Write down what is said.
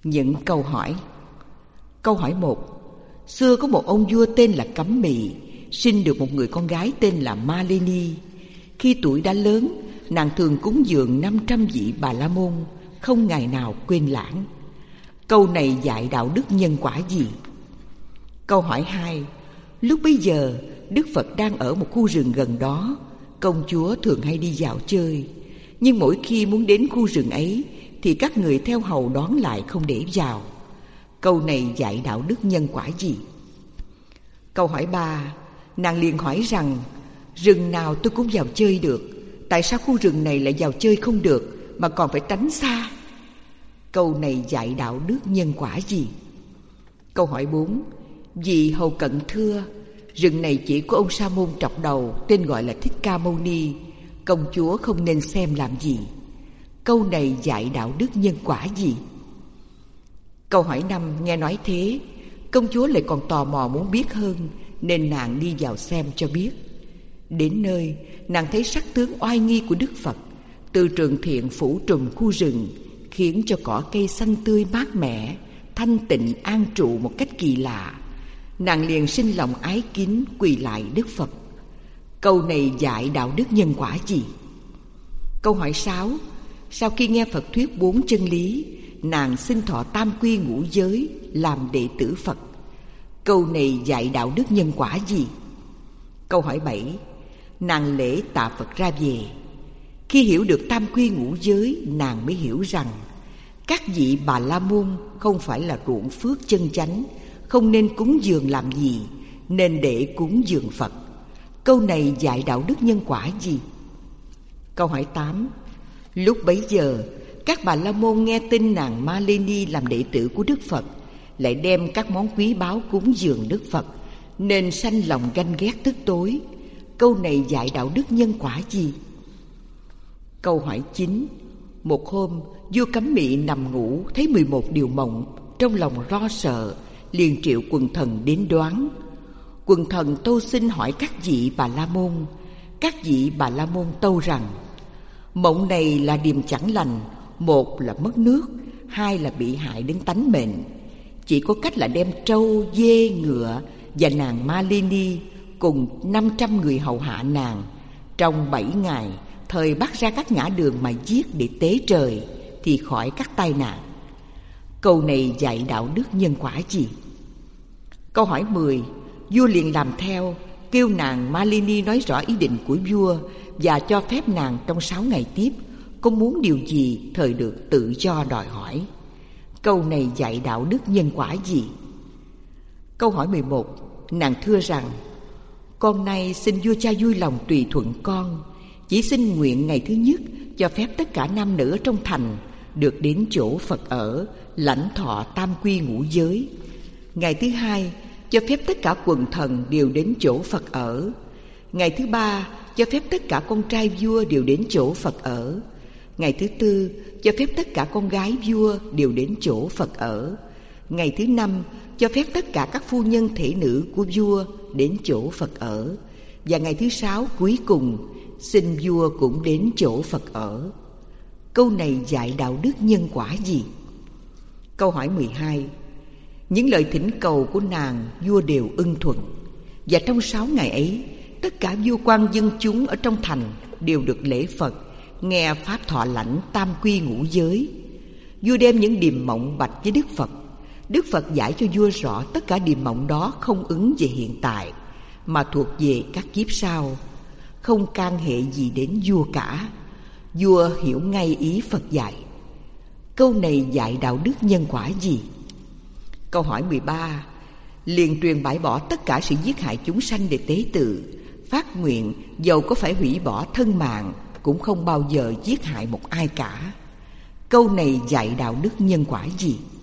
Những câu hỏi. Câu hỏi 1. Xưa có một ông vua tên là Cẩm Mị, sinh được một người con gái tên là Malini. Khi tuổi đã lớn, nàng thường cúng dường 500 vị Bà La Môn, không ngày nào quên lãng. Câu này dạy đạo đức nhân quả gì? Câu hỏi 2. Lúc bấy giờ, Đức Phật đang ở một khu rừng gần đó. Công chúa thường hay đi dạo chơi, nhưng mỗi khi muốn đến khu rừng ấy thì các người theo hầu đón lại không để vào. Câu này dạy đạo đức nhân quả gì? Câu hỏi 3. Nàng liền hỏi rằng: rừng nào tôi cũng vào chơi được, tại sao khu rừng này lại vào chơi không được mà còn phải tránh xa? Câu này dạy đạo đức nhân quả gì? Câu hỏi 4. Vì hầu cận thưa: rừng này chỉ có ông Sa Môn trọc đầu, tên gọi là Thích Ca Mâu Ni, công chúa không nên xem làm gì. Câu này dạy đạo đức nhân quả gì? Câu hỏi 5. Nghe nói thế, công chúa lại còn tò mò muốn biết hơn, nên nàng đi vào xem cho biết. Đến nơi, nàng thấy sắc tướng oai nghi của Đức Phật, từ trường thiện phủ trùm khu rừng, khiến cho cỏ cây xanh tươi mát mẻ, thanh tịnh an trụ một cách kỳ lạ. Nàng liền sinh lòng ái kính quỳ lại Đức Phật. Câu này dạy đạo đức nhân quả gì? Câu hỏi 6. Sau khi nghe Phật thuyết 4 chân lý, nàng xin thọ tam quy ngũ giới, làm đệ tử Phật. Câu này dạy đạo đức nhân quả gì? Câu hỏi 7. Nàng lễ tạ Phật ra về. Khi hiểu được tam quy ngũ giới, nàng mới hiểu rằng các vị Bà La Môn không phải là ruộng phước chân chánh, không nên cúng dường làm gì, nên để cúng dường Phật. Câu này dạy đạo đức nhân quả gì? Câu hỏi 8. Lúc bấy giờ, các Bà La Môn nghe tin nàng Malini làm đệ tử của Đức Phật, lại đem các món quý báu cúng dường Đức Phật, nên sanh lòng ganh ghét tức tối. Câu này dạy đạo đức nhân quả gì? Câu hỏi 9. Một hôm, vua Cẩm Mị nằm ngủ, thấy 11 điều mộng, trong lòng lo sợ, liền triệu quần thần đến đoán. Quần thần tâu xin hỏi các vị Bà La Môn. Các vị Bà La Môn tâu rằng: mộng này là điềm chẳng lành, một là mất nước, hai là bị hại đến tánh mệnh. Chỉ có cách là đem trâu, dê, ngựa và nàng Malini cùng 500 người hầu hạ nàng, trong 7 ngày thời bắt ra các ngã đường mà giết để tế trời, thì khỏi các tai nạn. Câu này dạy đạo đức nhân quả gì? Câu hỏi 10. Vua liền làm theo, kêu nàng Malini nói rõ ý định của vua và cho phép nàng trong 6 ngày tiếp, có muốn điều gì thời được tự do đòi hỏi. Câu này dạy đạo đức nhân quả gì? Câu hỏi 11. Nàng thưa rằng: con nay xin vua cha vui lòng tùy thuận con, chỉ xin nguyện ngày thứ nhất cho phép tất cả nam nữ trong thành được đến chỗ Phật ở, lãnh thọ tam quy ngũ giới. Ngày thứ hai cho phép tất cả quần thần đều đến chỗ Phật ở. Ngày thứ ba cho phép tất cả con trai vua đều đến chỗ Phật ở. Ngày thứ tư cho phép tất cả con gái vua đều đến chỗ Phật ở. Ngày thứ năm cho phép tất cả các phu nhân thể nữ của vua đến chỗ Phật ở. Và ngày thứ 6 cuối cùng xin vua cũng đến chỗ Phật ở. Câu này dạy đạo đức nhân quả gì? Câu hỏi 12. Những lời thỉnh cầu của nàng vua đều ưng thuận, và trong 6 ngày ấy, tất cả vua quan dân chúng ở trong thành đều được lễ Phật, nghe pháp thọ lãnh tam quy ngũ giới. Vua đem những điềm mộng bạch với Đức Phật. Đức Phật giải cho vua rõ tất cả điềm mộng đó không ứng về hiện tại, mà thuộc về các kiếp sau, không can hệ gì đến vua cả. Vua hiểu ngay ý Phật dạy. Câu này dạy đạo đức nhân quả gì? Câu hỏi 13. Liền truyền bãi bỏ tất cả sự giết hại chúng sanh để tế tự, phát nguyện dầu có phải hủy bỏ thân mạng cũng không bao giờ giết hại một ai cả. Câu này dạy đạo đức nhân quả gì?